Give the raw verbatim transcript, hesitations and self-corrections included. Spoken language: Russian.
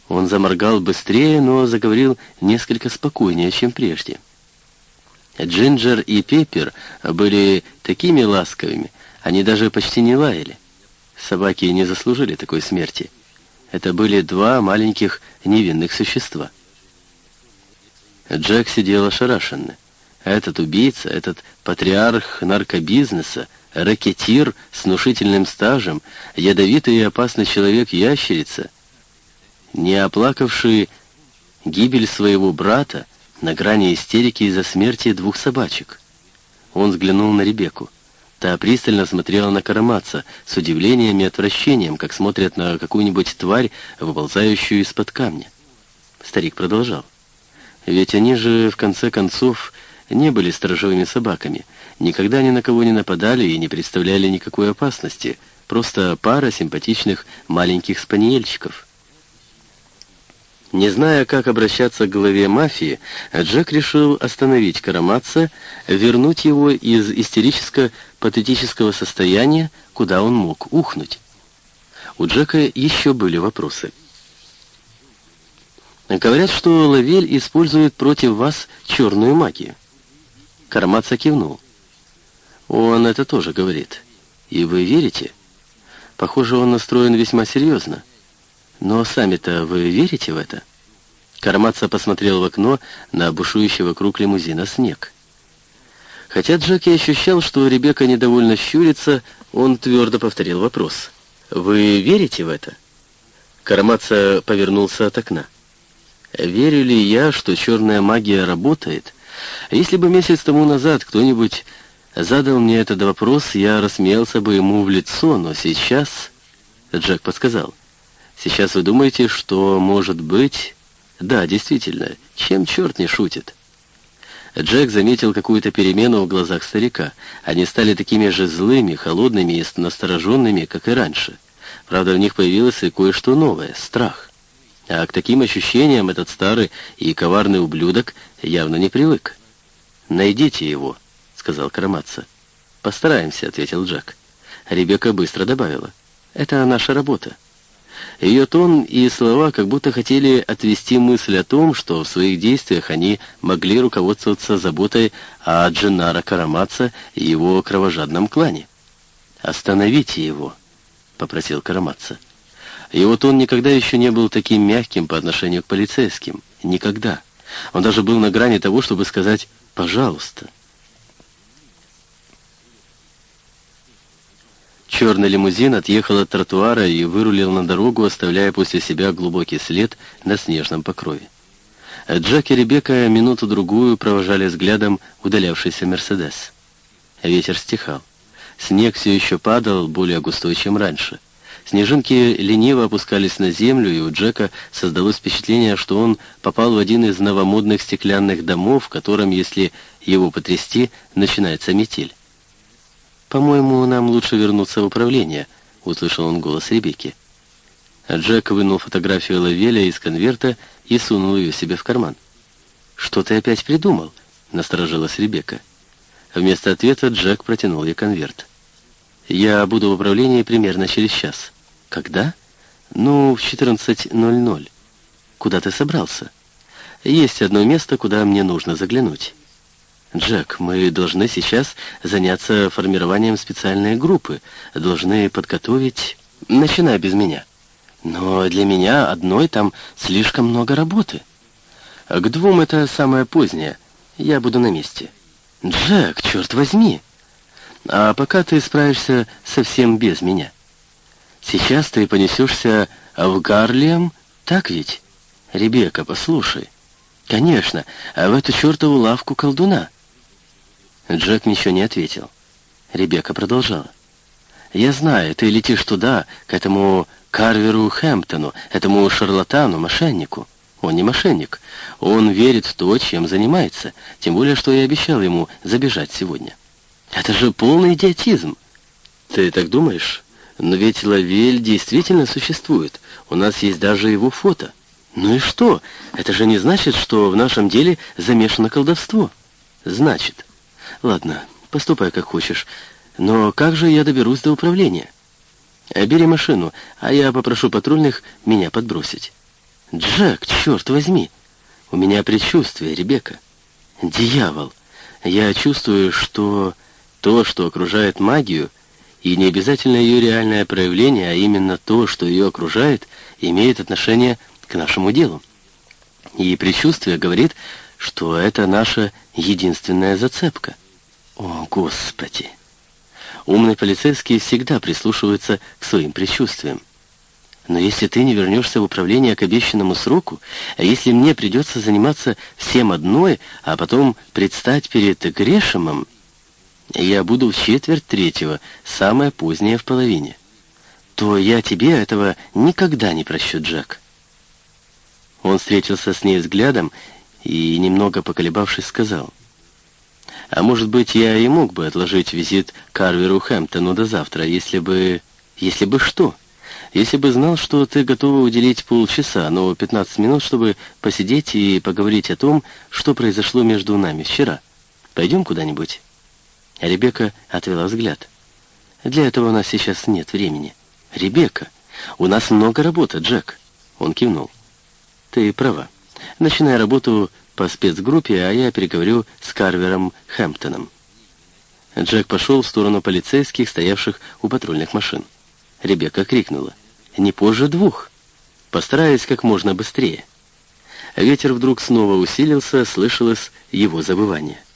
Он заморгал быстрее, но заговорил несколько спокойнее, чем прежде. Джинджер и Пеппер были такими ласковыми, они даже почти не лаяли. Собаки не заслужили такой смерти. Это были два маленьких невинных существа. Джек сидел ошарашенно. Этот убийца, этот патриарх наркобизнеса, ракетир с внушительным стажем, ядовитый и опасный человек-ящерица, не оплакавший гибель своего брата, на грани истерики из-за смерти двух собачек. Он взглянул на Ребекку. Та пристально смотрела на Караматца с удивлением и отвращением, как смотрят на какую-нибудь тварь, выползающую из-под камня. Старик продолжал. Ведь они же, в конце концов, не были сторожевыми собаками, никогда ни на кого не нападали и не представляли никакой опасности, просто пара симпатичных маленьких спаниельчиков. Не зная, как обращаться к главе мафии, Джек решил остановить Караматца, вернуть его из истерическо-патетического состояния, куда он мог ухнуть. У Джека еще были вопросы. «Говорят, что Лавель использует против вас черную магию». Караматца кивнул. «Он это тоже говорит. И вы верите? Похоже, он настроен весьма серьезно. Но сами-то вы верите в это?» Караматца посмотрел в окно на бушующий вокруг лимузина снег. Хотя Джек и ощущал, что Ребекка недовольно щурится, он твердо повторил вопрос. «Вы верите в это?» Караматца повернулся от окна. «Верю ли я, что черная магия работает? Если бы месяц тому назад кто-нибудь задал мне этот вопрос, я рассмеялся бы ему в лицо, но сейчас...» Джек подсказал. «Сейчас вы думаете, что, может быть...» «Да, действительно, чем черт не шутит?» Джек заметил какую-то перемену в глазах старика. Они стали такими же злыми, холодными и настороженными, как и раньше. Правда, в них появилось и кое-что новое — страх. А к таким ощущениям этот старый и коварный ублюдок явно не привык. «Найдите его», — сказал Караматца. «Постараемся», — ответил Джек. Ребекка быстро добавила. «Это наша работа». Ее тон и слова как будто хотели отвести мысль о том, что в своих действиях они могли руководствоваться заботой о Дженнаро Караматца и его кровожадном клане. «Остановите его», — попросил Караматца. Его тон никогда еще не был таким мягким по отношению к полицейским. Никогда. Он даже был на грани того, чтобы сказать «пожалуйста». Черный лимузин отъехал от тротуара и вырулил на дорогу, оставляя после себя глубокий след на снежном покрове. Джек и Ребекка минуту-другую провожали взглядом удалявшийся «Мерседес». Ветер стихал. Снег все еще падал, более густой, чем раньше. Снежинки лениво опускались на землю, и у Джека создалось впечатление, что он попал в один из новомодных стеклянных домов, в котором, если его потрясти, начинается метель. «По-моему, нам лучше вернуться в управление», — услышал он голос Ребекки. Джек вынул фотографию Лавеля из конверта и сунул ее себе в карман. «Что ты опять придумал?» — насторожилась Ребекка. Вместо ответа Джек протянул ей конверт. «Я буду в управлении примерно через час». «Когда?» «Ну, в четырнадцать ноль ноль». «Куда ты собрался?» «Есть одно место, куда мне нужно заглянуть». «Джек, мы должны сейчас заняться формированием специальной группы, должны подготовить...» «Начинай без меня». «Но для меня одной там слишком много работы». «К двум это самое позднее. Я буду на месте». «Джек, черт возьми!» «А пока ты справишься совсем без меня. Сейчас ты понесешься в Гарлем, так ведь?» «Ребекка, послушай». «Конечно, а в эту чертову лавку колдуна». Джек ничего не ответил. Ребекка продолжала. «Я знаю, ты летишь туда, к этому Карверу Хэмптону, этому шарлатану, мошеннику. Он не мошенник. Он верит в то, чем занимается. Тем более, что я обещал ему забежать сегодня». «Это же полный идиотизм». «Ты так думаешь? Но ведь Лавель действительно существует. У нас есть даже его фото». «Ну и что? Это же не значит, что в нашем деле замешано колдовство». «Значит. Ладно, поступай как хочешь. Но как же я доберусь до управления?» «Бери машину, а я попрошу патрульных меня подбросить». «Джек, черт возьми! У меня предчувствие, Ребекка. Дьявол! Я чувствую, что то, что окружает магию, и не обязательно ее реальное проявление, а именно то, что ее окружает, имеет отношение к нашему делу. И предчувствие говорит, что это наша единственная зацепка. О, Господи! Умный полицейский всегда прислушивается к своим предчувствиям. Но если ты не вернешься в управление к обещанному сроку, а если мне придется заниматься всем одной, а потом предстать перед Грешемом, я буду в четверть третьего, самое позднее в половине, то я тебе этого никогда не прощу, Джек». Он встретился с ней взглядом и, немного поколебавшись, сказал: «А может быть, я и мог бы отложить визит к Карверу Хэмптону до завтра, если бы... если бы что? Если бы знал, что ты готова уделить полчаса, но пятнадцать минут, чтобы посидеть и поговорить о том, что произошло между нами вчера. Пойдем куда-нибудь?» Ребекка отвела взгляд. «Для этого у нас сейчас нет времени». «Ребекка, у нас много работы, Джек». Он кивнул. «Ты права. Начинай работу по спецгруппе, а я переговорю с Карвером Хэмптоном». Джек пошел в сторону полицейских, стоявших у патрульных машин. Ребекка крикнула: «Не позже двух! Постараюсь как можно быстрее». Ветер вдруг снова усилился, слышалось его завывание.